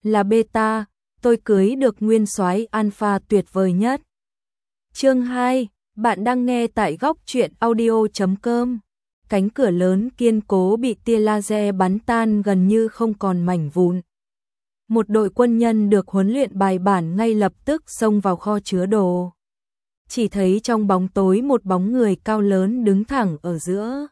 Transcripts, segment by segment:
là beta, tôi cưới được nguyên soái alpha tuyệt vời nhất. Chương 2, bạn đang nghe tại góc truyện audio.com. Cánh cửa lớn kiên cố bị tia laser bắn tan gần như không còn mảnh vụn. Một đội quân nhân được huấn luyện bài bản ngay lập tức xông vào kho chứa đồ. Chỉ thấy trong bóng tối một bóng người cao lớn đứng thẳng ở giữa.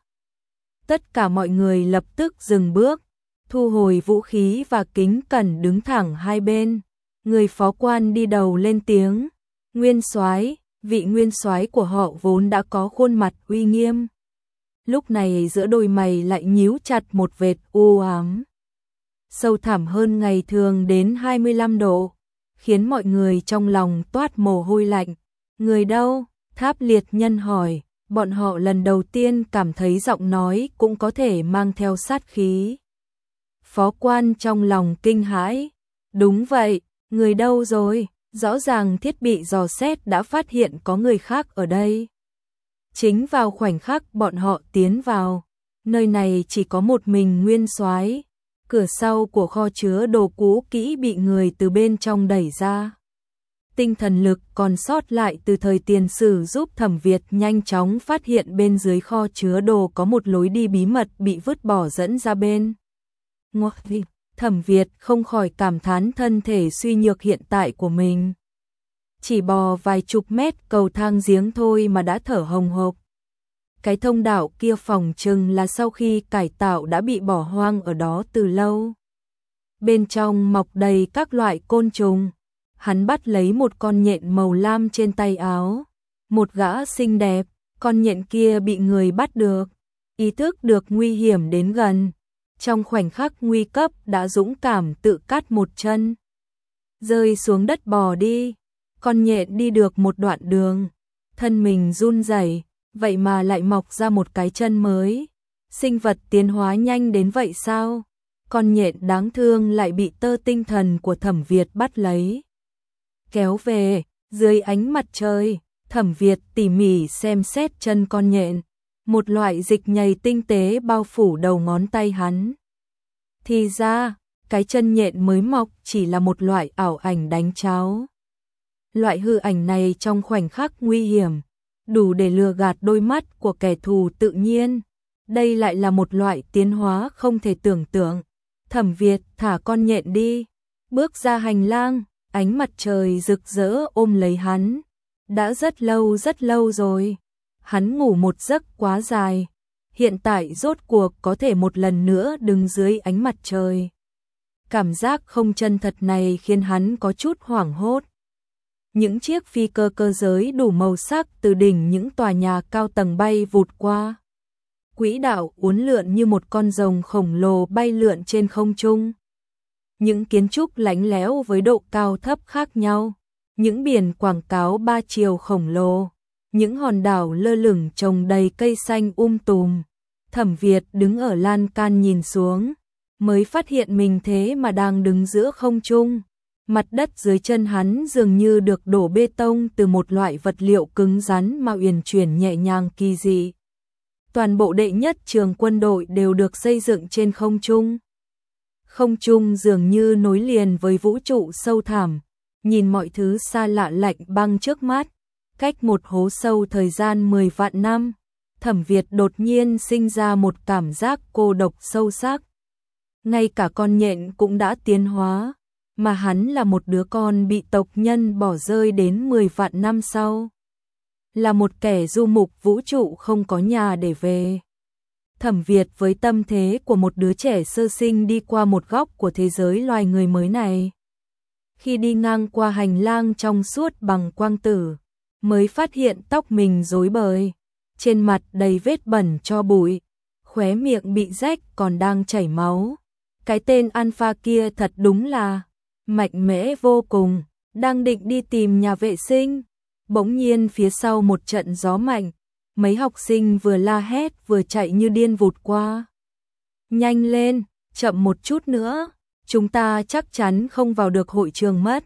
Tất cả mọi người lập tức dừng bước, thu hồi vũ khí và kính cẩn đứng thẳng hai bên. Người phó quan đi đầu lên tiếng, "Nguyên soái." Vị nguyên soái của họ vốn đã có khuôn mặt uy nghiêm. Lúc này giữa đôi mày lại nhíu chặt một vệt u ám, sâu thẳm hơn ngày thường đến 25 độ, khiến mọi người trong lòng toát mồ hôi lạnh. "Người đâu?" Tháp liệt nhân hỏi, bọn họ lần đầu tiên cảm thấy giọng nói cũng có thể mang theo sát khí. Phó quan trong lòng kinh hãi, "Đúng vậy, người đâu rồi?" Rõ ràng thiết bị dò xét đã phát hiện có người khác ở đây. Chính vào khoảnh khắc bọn họ tiến vào, nơi này chỉ có một mình nguyên soái. Cửa sau của kho chứa đồ cũ kỹ bị người từ bên trong đẩy ra. Tinh thần lực còn sót lại từ thời tiền sử giúp Thẩm Việt nhanh chóng phát hiện bên dưới kho chứa đồ có một lối đi bí mật bị vứt bỏ dẫn ra bên ngoài. Thẩm Việt không khỏi cảm thán thân thể suy nhược hiện tại của mình. Chỉ bò vài chục mét cầu thang giếng thôi mà đã thở hồng hộc. Cái thông đạo kia phòng chừng là sau khi cải tạo đã bị bỏ hoang ở đó từ lâu. Bên trong mọc đầy các loại côn trùng. Hắn bắt lấy một con nhện màu lam trên tay áo. Một gã xinh đẹp, con nhện kia bị người bắt được. Ý thức được nguy hiểm đến gần. Trong khoảnh khắc nguy cấp đã dũng cảm tự cắt một chân. Rơi xuống đất bò đi. Con nhện đi được một đoạn đường. Thân mình run rẩy, vậy mà lại mọc ra một cái chân mới. Sinh vật tiến hóa nhanh đến vậy sao? Con nhện đáng thương lại bị tơ tinh thần của Thẩm Việt bắt lấy. Kéo về, dưới ánh mặt trời, Thẩm Việt tỉ mỉ xem xét chân con nhện. Một loại dịch nhầy tinh tế bao phủ đầu ngón tay hắn. Thì ra, cái chân nhện mới mọc chỉ là một loại ảo ảnh đánh cháo. Loại hư ảnh này trong khoảnh khắc nguy hiểm, đủ để lừa gạt đôi mắt của kẻ thù tự nhiên. Đây lại là một loại tiến hóa không thể tưởng tượng. Thẩm Việt thả con nhện đi, bước ra hành lang, ánh mặt trời rực rỡ ôm lấy hắn. Đã rất lâu rồi. Hắn ngủ một giấc quá dài, hiện tại rốt cuộc có thể một lần nữa đứng dưới ánh mặt trời. Cảm giác không chân thật này khiến hắn có chút hoảng hốt. Những chiếc phi cơ cơ giới đủ màu sắc từ đỉnh những tòa nhà cao tầng bay vụt qua. Quỹ đạo uốn lượn như một con rồng khổng lồ bay lượn trên không trung. Những kiến trúc lánh léo với độ cao thấp khác nhau. Những biển quảng cáo ba chiều khổng lồ. Những hòn đảo lơ lửng trồng đầy cây xanh tùm. Thẩm Việt đứng ở lan can nhìn xuống, mới phát hiện mình thế mà đang đứng giữa không trung. Mặt đất dưới chân hắn dường như được đổ bê tông từ một loại vật liệu cứng rắn mà uyển chuyển nhẹ nhàng kỳ dị. Toàn bộ đệ nhất trường quân đội đều được xây dựng trên không trung. Không trung dường như nối liền với vũ trụ sâu thẳm, nhìn mọi thứ xa lạ lạnh băng trước mắt. Cách một hố sâu thời gian 10 vạn năm, Thẩm Việt đột nhiên sinh ra một cảm giác cô độc sâu sắc. Ngay cả con nhện cũng đã tiến hóa, mà hắn là một đứa con bị tộc nhân bỏ rơi đến 10 vạn năm sau. Là một kẻ du mục vũ trụ không có nhà để về. Thẩm Việt với tâm thế của một đứa trẻ sơ sinh đi qua một góc của thế giới loài người mới này. Khi đi ngang qua hành lang trong suốt bằng quang tử, mới phát hiện tóc mình rối bời, trên mặt đầy vết bẩn cho bụi, khóe miệng bị rách còn đang chảy máu. Cái tên Alpha kia thật đúng là mạnh mẽ vô cùng, đang định đi tìm nhà vệ sinh. Bỗng nhiên phía sau một trận gió mạnh, mấy học sinh vừa la hét vừa chạy như điên vụt qua. Nhanh lên, chậm một chút nữa, chúng ta chắc chắn không vào được hội trường mất.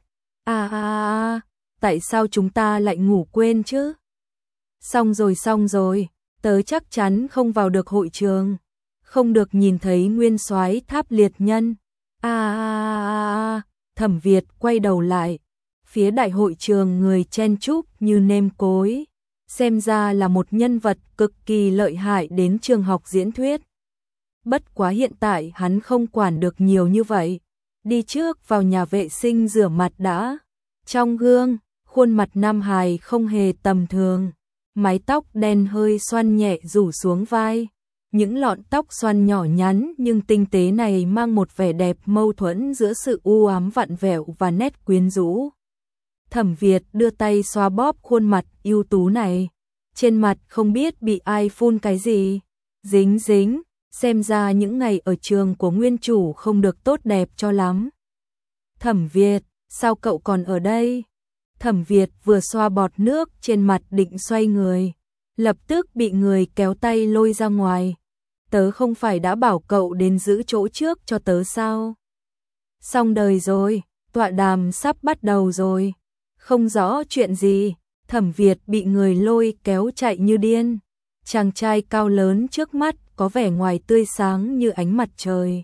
Tại sao chúng ta lại ngủ quên chứ? Xong rồi, tớ chắc chắn không vào được hội trường, không được nhìn thấy nguyên soái Tháp liệt nhân. Thẩm Việt quay đầu lại, phía đại hội trường người chen chúc như nêm cối, xem ra là một nhân vật cực kỳ lợi hại đến trường học diễn thuyết. Bất quá hiện tại hắn không quản được nhiều như vậy, đi trước vào nhà vệ sinh rửa mặt đã. Trong gương, khuôn mặt nam hài không hề tầm thường, mái tóc đen hơi xoăn nhẹ rủ xuống vai. Những lọn tóc xoăn nhỏ nhắn nhưng tinh tế này mang một vẻ đẹp mâu thuẫn giữa sự u ám vặn vẹo và nét quyến rũ. Thẩm Việt đưa tay xoa bóp khuôn mặt ưu tú này, trên mặt không biết bị ai phun cái gì, dính dính, xem ra những ngày ở trường của nguyên chủ không được tốt đẹp cho lắm. Thẩm Việt, sao cậu còn ở đây? Thẩm Việt vừa xoa bọt nước trên mặt định xoay người, lập tức bị người kéo tay lôi ra ngoài. Tớ không phải đã bảo cậu đến giữ chỗ trước cho tớ sao? Xong đời rồi, tọa đàm sắp bắt đầu rồi. Không rõ chuyện gì, Thẩm Việt bị người lôi kéo chạy như điên. Chàng trai cao lớn trước mắt có vẻ ngoài tươi sáng như ánh mặt trời.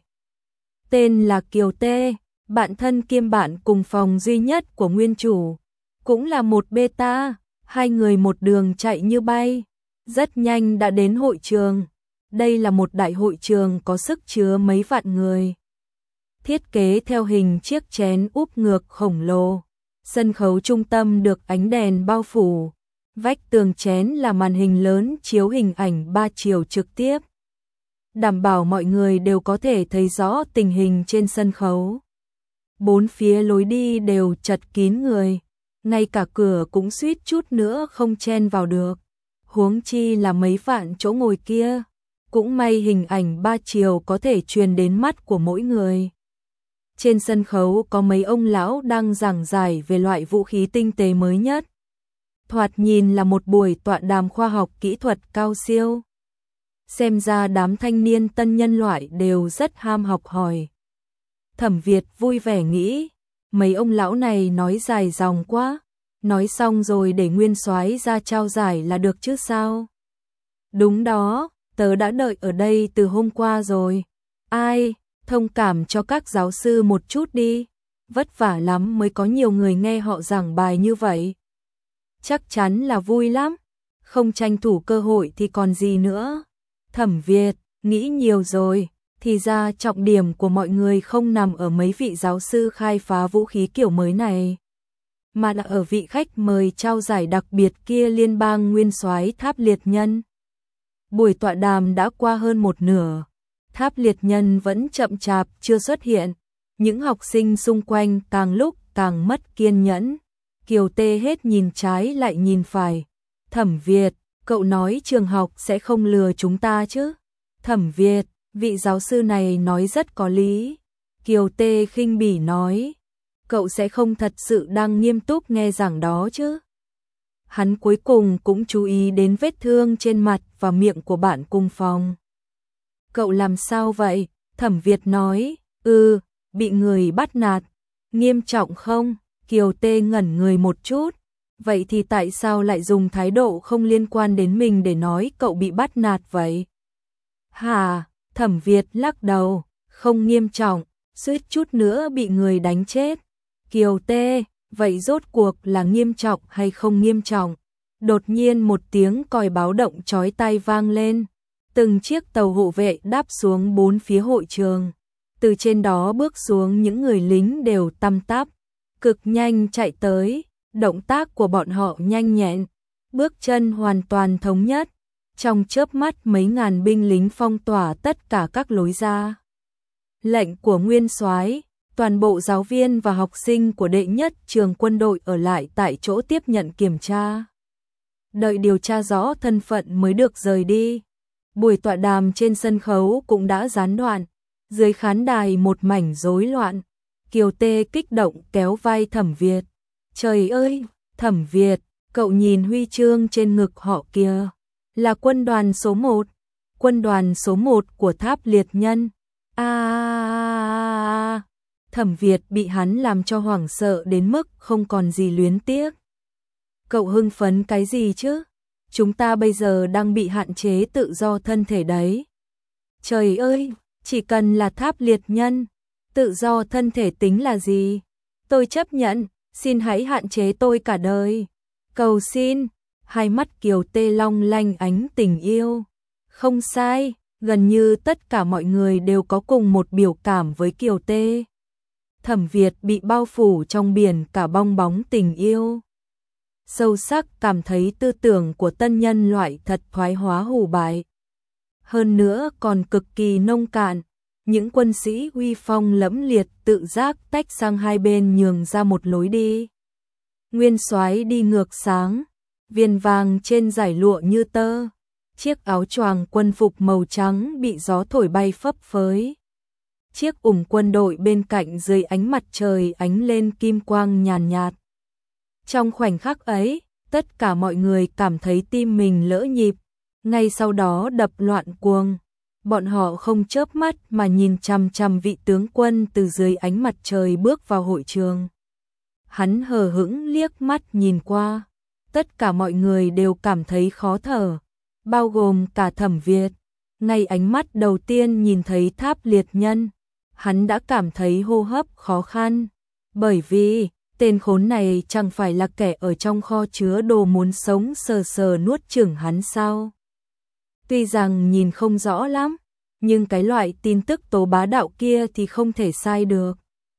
Tên là Kiều Tê, bạn thân kiêm bạn cùng phòng duy nhất của nguyên chủ. Cũng là một beta, hai người một đường chạy như bay. Rất nhanh đã đến hội trường. Đây là một đại hội trường có sức chứa mấy vạn người. Thiết kế theo hình chiếc chén úp ngược khổng lồ. Sân khấu trung tâm được ánh đèn bao phủ. Vách tường chén là màn hình lớn chiếu hình ảnh 3 chiều trực tiếp. Đảm bảo mọi người đều có thể thấy rõ tình hình trên sân khấu. Bốn phía lối đi đều chật kín người. Ngay cả cửa cũng suýt chút nữa không chen vào được. Huống chi là mấy vạn chỗ ngồi kia. Cũng may hình ảnh 3 chiều có thể truyền đến mắt của mỗi người. Trên sân khấu có mấy ông lão đang giảng giải về loại vũ khí tinh tế mới nhất. Thoạt nhìn là một buổi tọa đàm khoa học kỹ thuật cao siêu. Xem ra đám thanh niên tân nhân loại đều rất ham học hỏi. Thẩm Việt vui vẻ nghĩ, mấy ông lão này nói dài dòng quá, nói xong rồi để nguyên soái ra trao giải là được chứ sao? Đúng đó, tớ đã đợi ở đây từ hôm qua rồi. Ai, thông cảm cho các giáo sư một chút đi, vất vả lắm mới có nhiều người nghe họ giảng bài như vậy. Chắc chắn là vui lắm, không tranh thủ cơ hội thì còn gì nữa. Thẩm Việt, nghĩ nhiều rồi, thì ra trọng điểm của mọi người không nằm ở mấy vị giáo sư khai phá vũ khí kiểu mới này, mà là ở vị khách mời trao giải đặc biệt kia, liên bang nguyên soái Tháp Liệt Nhân. Buổi tọa đàm đã qua hơn một nửa, Tháp Liệt Nhân vẫn chậm chạp chưa xuất hiện, những học sinh xung quanh càng lúc càng mất kiên nhẫn. Kiều Tê hết nhìn trái lại nhìn phải. Thẩm Việt, cậu nói trường học sẽ không lừa chúng ta chứ? Thẩm Việt, vị giáo sư này nói rất có lý. Kiều Tê khinh bỉ nói, cậu sẽ không thật sự đang nghiêm túc nghe giảng đó chứ? Hắn cuối cùng cũng chú ý đến vết thương trên mặt và miệng của bạn cùng phòng. Cậu làm sao vậy? Thẩm Việt nói, bị người bắt nạt. Nghiêm trọng không? Kiều Tê ngẩn người một chút. Vậy thì tại sao lại dùng thái độ không liên quan đến mình để nói cậu bị bắt nạt vậy? Hả? Thẩm Việt lắc đầu, không nghiêm trọng, suýt chút nữa bị người đánh chết. Kiều Tê, vậy rốt cuộc là nghiêm trọng hay không nghiêm trọng? Đột nhiên một tiếng còi báo động chói tai vang lên. Từng chiếc tàu hộ vệ đáp xuống bốn phía hội trường. Từ trên đó bước xuống những người lính đều tăm tắp, cực nhanh chạy tới. Động tác của bọn họ nhanh nhẹn, bước chân hoàn toàn thống nhất. Trong chớp mắt mấy ngàn binh lính phong tỏa tất cả các lối ra. Lệnh của nguyên soái, toàn bộ giáo viên và học sinh của đệ nhất trường quân đội ở lại tại chỗ tiếp nhận kiểm tra. Đợi điều tra rõ thân phận mới được rời đi. Buổi tọa đàm trên sân khấu cũng đã gián đoạn, dưới khán đài một mảnh rối loạn. Kiều Tê kích động kéo vai Thẩm Việt. Trời ơi, Thẩm Việt, cậu nhìn huy chương trên ngực họ kìa, là quân đoàn số 1, quân đoàn số 1 của Tháp Liệt Nhân. Thẩm Việt bị hắn làm cho hoảng sợ đến mức không còn gì luyến tiếc. Cậu hưng phấn cái gì chứ? Chúng ta bây giờ đang bị hạn chế tự do thân thể đấy. Trời ơi, chỉ cần là Tháp Liệt Nhân, tự do thân thể tính là gì? Tôi chấp nhận, xin hãy hạn chế tôi cả đời. Cầu xin, hai mắt Kiều Tê long lanh ánh tình yêu. Không sai, gần như tất cả mọi người đều có cùng một biểu cảm với Kiều Tê. Thẩm Việt bị bao phủ trong biển cả bong bóng tình yêu. Sâu sắc cảm thấy tư tưởng của tân nhân loại thật thoái hóa hủ bại. Hơn nữa còn cực kỳ nông cạn, những quân sĩ uy phong lẫm liệt tự giác tách sang hai bên nhường ra một lối đi. Nguyên soái đi ngược sáng, viền vàng trên dải lụa như tơ, chiếc áo choàng quân phục màu trắng bị gió thổi bay phấp phới. Chiếc ủng quân đội bên cạnh dưới ánh mặt trời ánh lên kim quang nhàn nhạt. Trong khoảnh khắc ấy, tất cả mọi người cảm thấy tim mình lỡ nhịp, ngay sau đó đập loạn cuồng. Bọn họ không chớp mắt mà nhìn chằm chằm vị tướng quân từ dưới ánh mặt trời bước vào hội trường. Hắn hờ hững liếc mắt nhìn qua, tất cả mọi người đều cảm thấy khó thở, bao gồm cả Thẩm Việt. Ngay ánh mắt đầu tiên nhìn thấy Tháp Liệt Nhân, hắn đã cảm thấy hô hấp khó khăn, bởi vì tên khốn này chẳng phải là kẻ ở trong kho chứa đồ muốn sống sờ sờ nuốt chửng hắn sao? Tuy rằng nhìn không rõ lắm, nhưng cái loại tin tức tố bá đạo kia thì không thể sai được.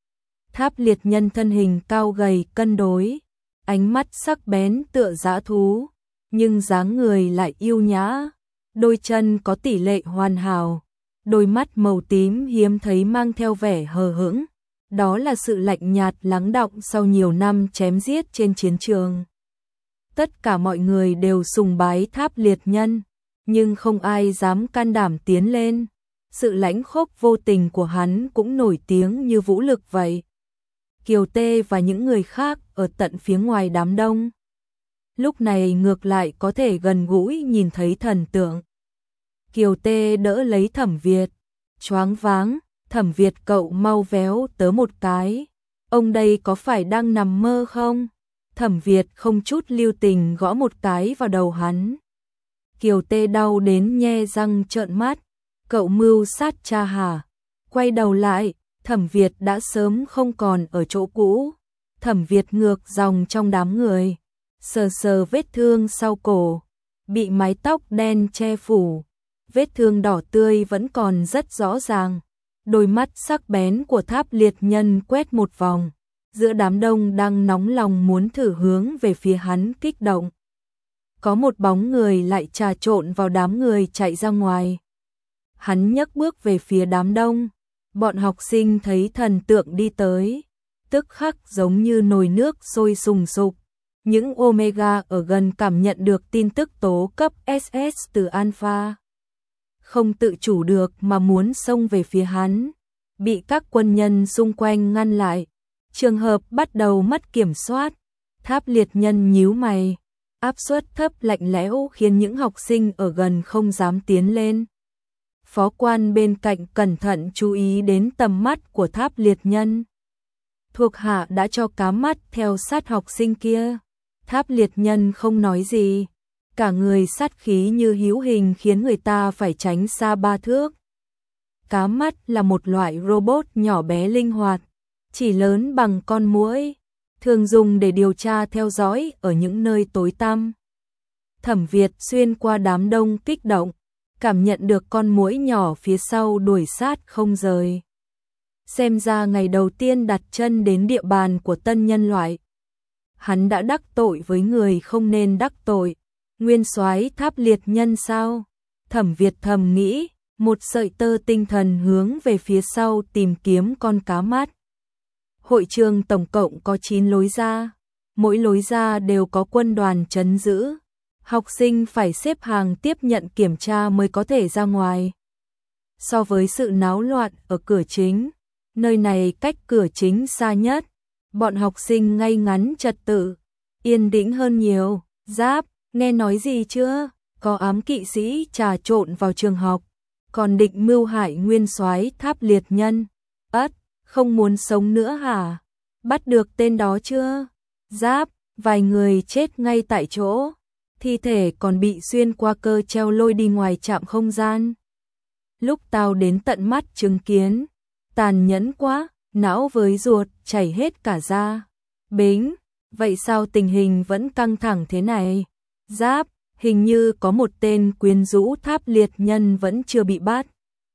Tháp Liệt Nhân thân hình cao gầy cân đối, ánh mắt sắc bén tựa dã thú, nhưng dáng người lại yêu nhã, đôi chân có tỷ lệ hoàn hảo, đôi mắt màu tím hiếm thấy mang theo vẻ hờ hững, đó là sự lạnh nhạt lắng đọng sau nhiều năm chém giết trên chiến trường. Tất cả mọi người đều sùng bái Tháp Liệt Nhân, nhưng không ai dám can đảm tiến lên. Sự lãnh khốc vô tình của hắn cũng nổi tiếng như vũ lực vậy. Kiều Tê và những người khác ở tận phía ngoài đám đông, lúc này ngược lại có thể gần gũi nhìn thấy thần tượng. Kiều Tê đỡ lấy Thẩm Việt, choáng váng, Thẩm Việt cậu mau véo tớ một cái. Ông đây có phải đang nằm mơ không? Thẩm Việt không chút lưu tình gõ một cái vào đầu hắn. Kiều Tê đau đến nhe răng trợn mắt. Cậu mưu sát cha hả? Quay đầu lại, Thẩm Việt đã sớm không còn ở chỗ cũ. Thẩm Việt ngược dòng trong đám người, sờ sờ vết thương sau cổ, bị mái tóc đen che phủ. Vết thương đỏ tươi vẫn còn rất rõ ràng. Đôi mắt sắc bén của Tháp Liệt Nhân quét một vòng, giữa đám đông đang nóng lòng muốn thử hướng về phía hắn kích động. Có một bóng người lại trà trộn vào đám người chạy ra ngoài. Hắn nhấc bước về phía đám đông, bọn học sinh thấy thần tượng đi tới, tức khắc giống như nồi nước sôi sùng sục. Những Omega ở gần cảm nhận được tin tức tố cấp SS từ Alpha, không tự chủ được mà muốn xông về phía hắn, bị các quân nhân xung quanh ngăn lại. Trường hợp bắt đầu mất kiểm soát. Tháp Liệt Nhân nhíu mày, áp suất thấp lạnh lẽo khiến những học sinh ở gần không dám tiến lên. Phó quan bên cạnh cẩn thận chú ý đến tầm mắt của Tháp Liệt Nhân. Thuộc hạ đã cho cá mắt theo sát học sinh kia. Tháp Liệt Nhân không nói gì, cả người sát khí như hữu hình khiến người ta phải tránh xa 3 thước. Cá mắt là một loại robot nhỏ bé linh hoạt, chỉ lớn bằng con muỗi, thường dùng để điều tra theo dõi ở những nơi tối tăm. Thẩm Việt xuyên qua đám đông kích động, cảm nhận được con muỗi nhỏ phía sau đuổi sát không rời. Xem ra ngày đầu tiên đặt chân đến địa bàn của tân nhân loại, hắn đã đắc tội với người không nên đắc tội. Nguyên soái Tháp Liệt Nhân sao? Thẩm Việt thầm nghĩ, một sợi tơ tinh thần hướng về phía sau tìm kiếm con cá mắt. Hội trường tổng cộng có 9 lối ra, mỗi lối ra đều có quân đoàn trấn giữ. Học sinh phải xếp hàng tiếp nhận kiểm tra mới có thể ra ngoài. So với sự náo loạn ở cửa chính, nơi này cách cửa chính xa nhất, bọn học sinh ngay ngắn trật tự, yên tĩnh hơn nhiều. Giáp, nghe nói gì chưa? Có ám kỵ sĩ trà trộn vào trường học, còn định mưu hại nguyên soái Tháp Liệt Nhân. Ất, không muốn sống nữa hả? Bắt được tên đó chưa? Giáp, vài người chết ngay tại chỗ, thi thể còn bị xuyên qua cơ treo lôi đi ngoài trạm không gian. Lúc tao đến tận mắt chứng kiến, tàn nhẫn quá, não với ruột chảy hết cả ra. Bính, vậy sao tình hình vẫn căng thẳng thế này? Giáp, hình như có một tên quyến rũ Tháp Liệt Nhân vẫn chưa bị bắt.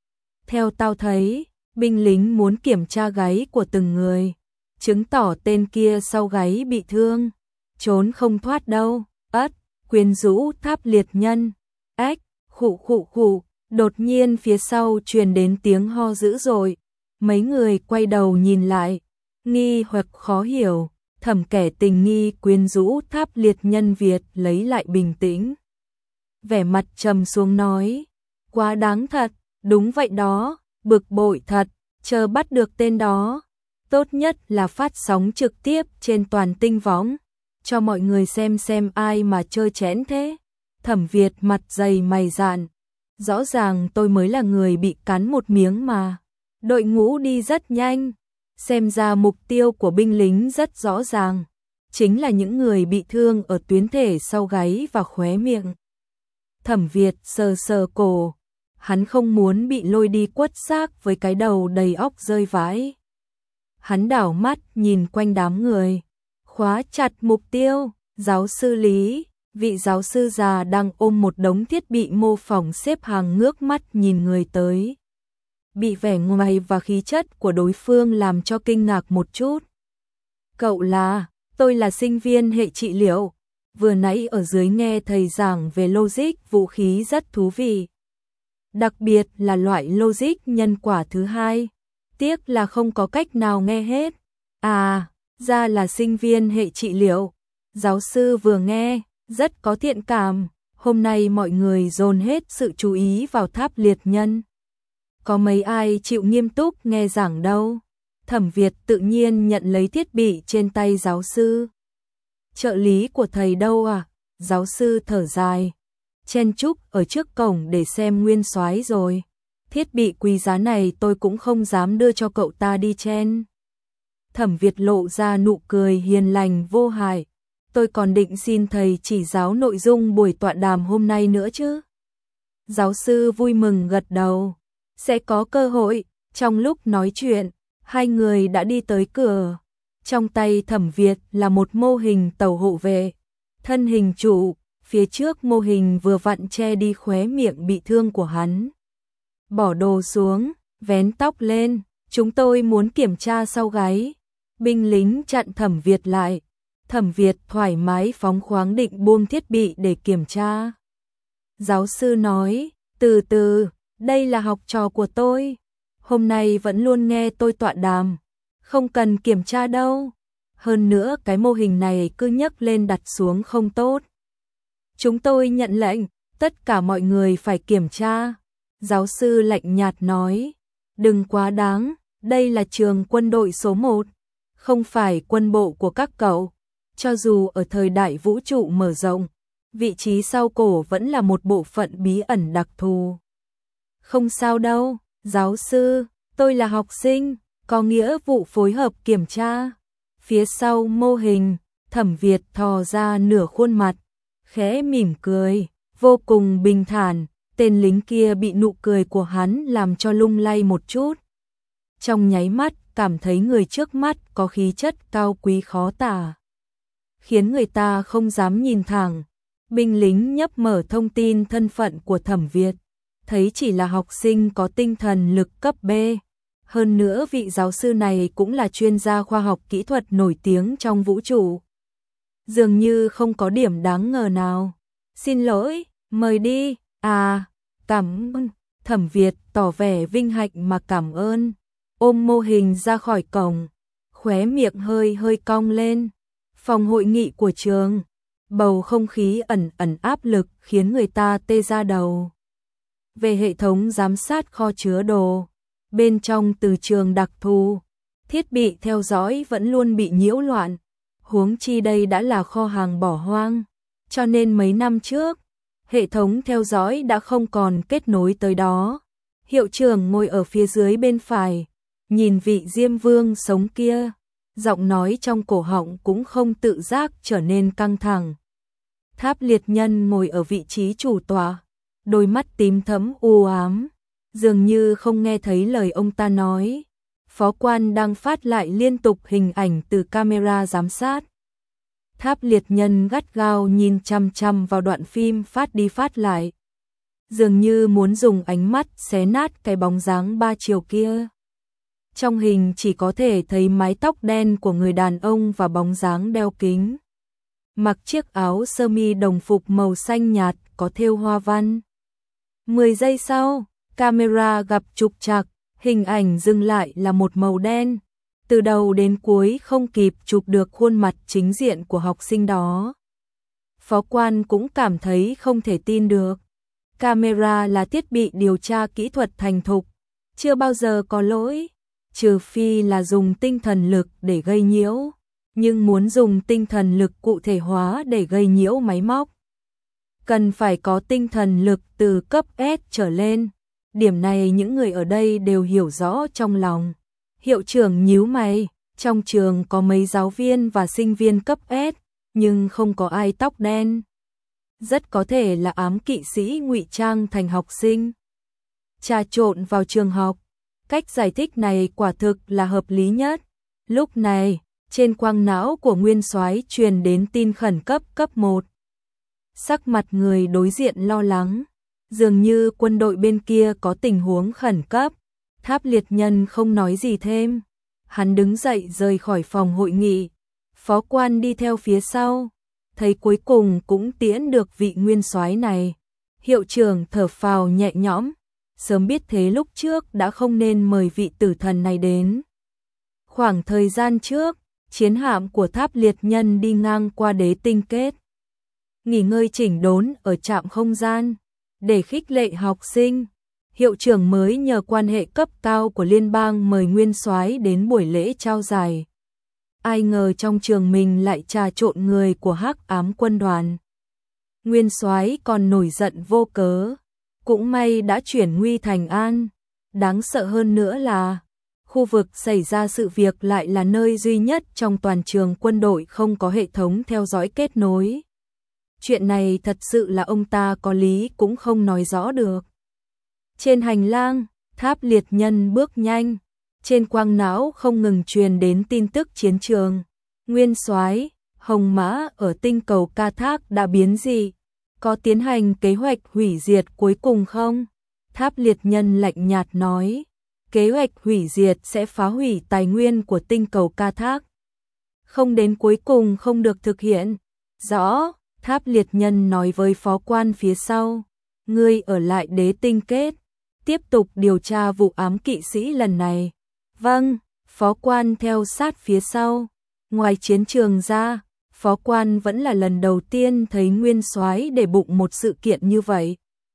Theo tao thấy, binh lính muốn kiểm tra gáy của từng người, chứng tỏ tên kia sau gáy bị thương, trốn không thoát đâu. Ất, quyến rũ Tháp Liệt Nhân. Ếch, khụ khụ khụ, đột nhiên phía sau truyền đến tiếng ho dữ dội. Mấy người quay đầu nhìn lại, nghi hoặc khó hiểu. Thẩm kẻ tình nghi quyến rũ Tháp Liệt Nhân Việt lấy lại bình tĩnh. Vẻ mặt trầm xuống nói, quá đáng thật, đúng vậy đó, bực bội thật, chờ bắt được tên đó. Tốt nhất là phát sóng trực tiếp trên toàn tinh võng, cho mọi người xem ai mà chơi chén thế. Thẩm Việt mặt dày mày dạn, rõ ràng tôi mới là người bị cắn một miếng mà. Đội ngũ đi rất nhanh, xem ra mục tiêu của binh lính rất rõ ràng, chính là những người bị thương ở tuyến thể sau gáy và khóe miệng. Thẩm Việt sờ sờ cổ, hắn không muốn bị lôi đi quất xác với cái đầu đầy óc rơi vãi. Hắn đảo mắt nhìn quanh đám người, khóa chặt mục tiêu. Giáo sư Lý, vị giáo sư già đang ôm một đống thiết bị mô phỏng xếp hàng ngước mắt nhìn người tới. Bị vẻ ngoài và khí chất của đối phương làm cho kinh ngạc một chút. Cậu là, tôi là sinh viên hệ trị liệu, vừa nãy ở dưới nghe thầy giảng về logic vũ khí rất thú vị. Đặc biệt là loại logic nhân quả thứ hai, tiếc là không có cách nào nghe hết. À, ra là sinh viên hệ trị liệu. Giáo sư vừa nghe, rất có thiện cảm, hôm nay mọi người dồn hết sự chú ý vào Tháp Liệt Nhân. Có mấy ai chịu nghiêm túc nghe giảng đâu. Thẩm Việt tự nhiên nhận lấy thiết bị trên tay giáo sư. Trợ lý của thầy đâu à? Giáo sư thở dài, chen chúc ở trước cổng để xem nguyên soái rồi. Thiết bị quý giá này tôi cũng không dám đưa cho cậu ta đi chen. Thẩm Việt lộ ra nụ cười hiền lành vô hại. Tôi còn định xin thầy chỉ giáo nội dung buổi tọa đàm hôm nay nữa chứ. Giáo sư vui mừng gật đầu. Sẽ có cơ hội. Trong lúc nói chuyện, hai người đã đi tới cửa. Trong tay Thẩm Việt là một mô hình tàu hộ vệ. Thân hình trụ, phía trước mô hình vừa vặn che đi khóe miệng bị thương của hắn. Bỏ đồ xuống, vén tóc lên, chúng tôi muốn kiểm tra sau gáy. Binh lính chặn Thẩm Việt lại. Thẩm Việt thoải mái phóng khoáng định buông thiết bị để kiểm tra. Giáo sư nói, từ từ, đây là học trò của tôi. Hôm nay vẫn luôn nghe tôi tọa đàm. Không cần kiểm tra đâu. Hơn nữa cái mô hình này cứ nhấc lên đặt xuống không tốt. Chúng tôi nhận lệnh, tất cả mọi người phải kiểm tra. Giáo sư lạnh nhạt nói, đừng quá đáng, đây là trường quân đội số 1, không phải quân bộ của các cậu. Cho dù ở thời đại vũ trụ mở rộng, vị trí sau cổ vẫn là một bộ phận bí ẩn đặc thù. Không sao đâu, giáo sư, tôi là học sinh, có nghĩa vụ phối hợp kiểm tra. Phía sau mô hình, Thẩm Việt thò ra nửa khuôn mặt, khẽ mỉm cười, vô cùng bình thản. Tên lính kia bị nụ cười của hắn làm cho lung lay một chút. Trong nháy mắt, cảm thấy người trước mắt có khí chất cao quý khó tả, khiến người ta không dám nhìn thẳng. Binh lính nhấp mở thông tin thân phận của Thẩm Việt, thấy chỉ là học sinh có tinh thần lực cấp B. Hơn nữa vị giáo sư này cũng là chuyên gia khoa học kỹ thuật nổi tiếng trong vũ trụ. Dường như không có điểm đáng ngờ nào. Xin lỗi, mời đi. À, cảm ơn. Thẩm Việt tỏ vẻ vinh hạnh mà cảm ơn. Ôm mô hình ra khỏi cổng, khóe miệng hơi hơi cong lên. Phòng hội nghị của trường, bầu không khí ẩn ẩn áp lực khiến người ta tê da đầu. Về hệ thống giám sát kho chứa đồ, bên trong từ trường đặc thù, thiết bị theo dõi vẫn luôn bị nhiễu loạn. Huống chi đây đã là kho hàng bỏ hoang, cho nên mấy năm trước, hệ thống theo dõi đã không còn kết nối tới đó. Hiệu trưởng ngồi ở phía dưới bên phải, nhìn vị Diêm Vương sống kia, giọng nói trong cổ họng cũng không tự giác trở nên căng thẳng. Tháp Liệt Nhân ngồi ở vị trí chủ tọa, đôi mắt tím thẫm u ám, dường như không nghe thấy lời ông ta nói. phó quan đang phát lại liên tục hình ảnh từ camera giám sát. Tháp liệt nhân gắt gao nhìn chằm chằm vào đoạn phim phát đi phát lại, dường như muốn dùng ánh mắt xé nát cái bóng dáng ba chiều kia. Trong hình chỉ có thể thấy mái tóc đen của người đàn ông và bóng dáng đeo kính, mặc chiếc áo sơ mi đồng phục màu xanh nhạt có thêu hoa văn. 10 giây sau, camera gặp trục trặc, hình ảnh dừng lại là một màu đen. Từ đầu đến cuối không kịp chụp được khuôn mặt chính diện của học sinh đó. Phó quan cũng cảm thấy không thể tin được. Camera là thiết bị điều tra kỹ thuật thành thục, chưa bao giờ có lỗi, trừ phi là dùng tinh thần lực để gây nhiễu. Nhưng muốn dùng tinh thần lực cụ thể hóa để gây nhiễu máy móc, cần phải có tinh thần lực từ cấp S trở lên. Điểm này những người ở đây đều hiểu rõ trong lòng. Hiệu trưởng nhíu mày, trong trường có mấy giáo viên và sinh viên cấp S, nhưng không có ai tóc đen. Rất có thể là ám kỵ sĩ ngụy trang thành học sinh, trà trộn vào trường học. Cách giải thích này quả thực là hợp lý nhất. Lúc này, trên quang não của Nguyên Soái truyền đến tin khẩn cấp cấp 1. Sắc mặt người đối diện lo lắng, dường như quân đội bên kia có tình huống khẩn cấp. Tháp liệt nhân không nói gì thêm, hắn đứng dậy rời khỏi phòng hội nghị. Phó quan đi theo phía sau, thấy cuối cùng cũng tiễn được vị Nguyên Soái này. Hiệu trưởng thở phào nhẹ nhõm, sớm biết thế lúc trước đã không nên mời vị tử thần này đến. Khoảng thời gian trước, chiến hạm của tháp liệt nhân đi ngang qua đế tinh kết, nghỉ ngơi chỉnh đốn ở trạm không gian. Để khích lệ học sinh, hiệu trưởng mới nhờ quan hệ cấp cao của liên bang mời Nguyên Soái đến buổi lễ trao giải. Ai ngờ trong trường mình lại trà trộn người của Hắc Ám quân đoàn. Nguyên Soái còn nổi giận vô cớ. Cũng may đã chuyển nguy thành an. Đáng sợ hơn nữa là khu vực xảy ra sự việc lại là nơi duy nhất trong toàn trường quân đội không có hệ thống theo dõi kết nối. Chuyện này thật sự là ông ta có lý cũng không nói rõ được. Trên hành lang, tháp liệt nhân bước nhanh. Trên quang não không ngừng truyền đến tin tức chiến trường. Nguyên Soái, Hồng Mã ở tinh cầu Ca Thác đã biến dị. Có tiến hành kế hoạch hủy diệt cuối cùng không? Tháp liệt nhân lạnh nhạt nói. Kế hoạch hủy diệt sẽ phá hủy tài nguyên của tinh cầu Ca Thác. Không đến cuối cùng không được thực hiện. Rõ, tháp liệt nhân nói với phó quan phía sau. Ngươi ở lại đế tinh kết, tiếp tục điều tra vụ ám kỵ sĩ lần này. Vâng, phó quan theo sát phía sau. Ngoài chiến trường ra, phó quan vẫn là lần đầu tiên thấy Nguyên Soái để bụng một sự kiện như vậy.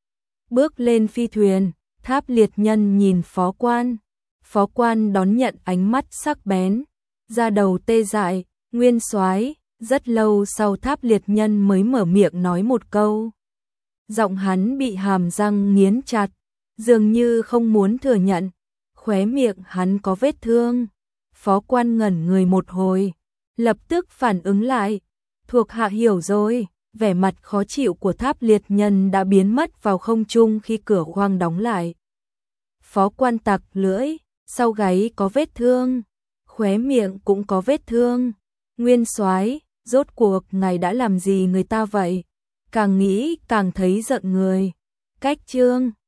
Bước lên phi thuyền, tháp liệt nhân nhìn phó quan. Phó quan đón nhận ánh mắt sắc bén, da đầu tê dại. Nguyên Soái. Rất lâu sau tháp liệt nhân mới mở miệng nói một câu. Giọng hắn bị hàm răng nghiến chặt, dường như không muốn thừa nhận. Khóe miệng hắn có vết thương. Phó quan ngẩn người một hồi, lập tức phản ứng lại. Thuộc hạ hiểu rồi. Vẻ mặt khó chịu của tháp liệt nhân đã biến mất vào không trung khi cửa khoang đóng lại. Phó quan tặc lưỡi, sau gáy có vết thương, khóe miệng cũng có vết thương. Nguyên Soái, rốt cuộc ngài đã làm gì người ta vậy? Càng nghĩ càng thấy giận người. Cách chương